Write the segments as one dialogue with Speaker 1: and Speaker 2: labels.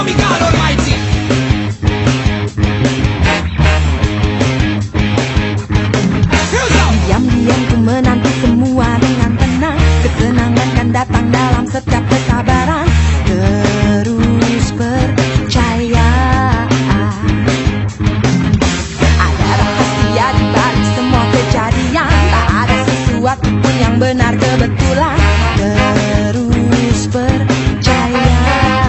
Speaker 1: me God Almighty.
Speaker 2: Diam-diam ku menanti semua dengan tenang. Kesenangan kan datang dalam setiap kesabaran. Terus percaya ada rahasia di balik semua kejadian. Tak ada sesuatu pun yang benar kebetulan. Terus percaya.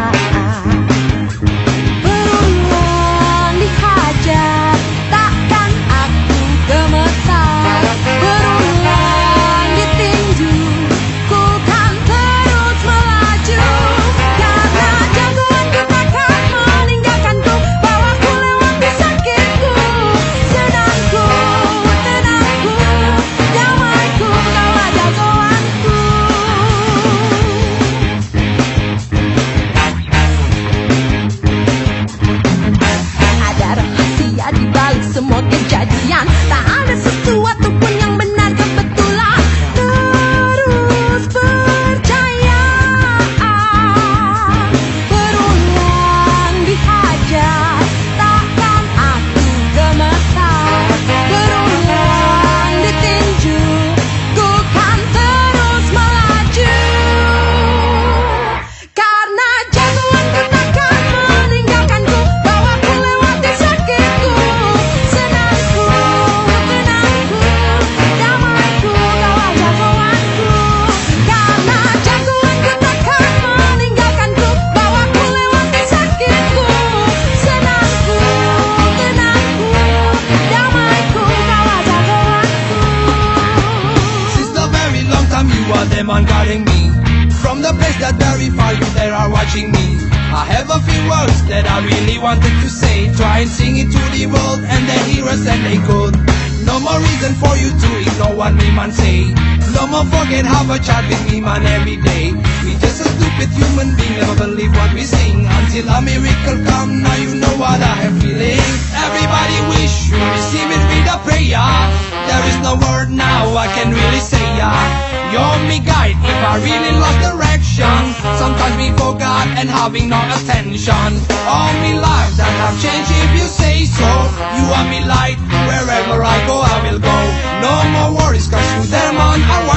Speaker 2: Berulang dihajar, takkan aku gemetar. Berulang ditinju, ku kan terus melaju. Karena jagoanku takkan meninggalkanku, bawaku lewati sakitku. Senangku, tenangku, damaiku, kaulah jagoanku. Ada rahasia di balik semua kejadian. Tak ada sesuatu pun yang benar kebetulan. Terus percaya. Berulang dihajar, takkan aku gemetar. Berulang ditinju, ku kan terus melaju. Karena jagoanku takkan meninggalkanku, bawaku lewati sakitku. Senangku, tenangku, damaiku, kaulah jagoanku. Karena jagoanku takkan meninggalkanku, bawaku lewati sakitku. Senangku, tenangku, damaiku, kaulah jagoanku.
Speaker 1: Since the very long time you are the man guarding me. From the place that very far you there are watching me. I have a few words that I really wanted to say. Try and sing it to the world and the hearers and they could. No more reason for you to ignore what me man say. No more forget have a chat with me man every day. We just a stupid human being, never believe what we sing. Until a miracle come, now you know what I have feeling. Everybody wish you receive it with a prayer. There is no word now I can really say you're me guide if I really lost direction. Sometimes we forgot and having no attention. All me life that have changed if you say so. You are me light, wherever I go I will go. No more worries cause you them on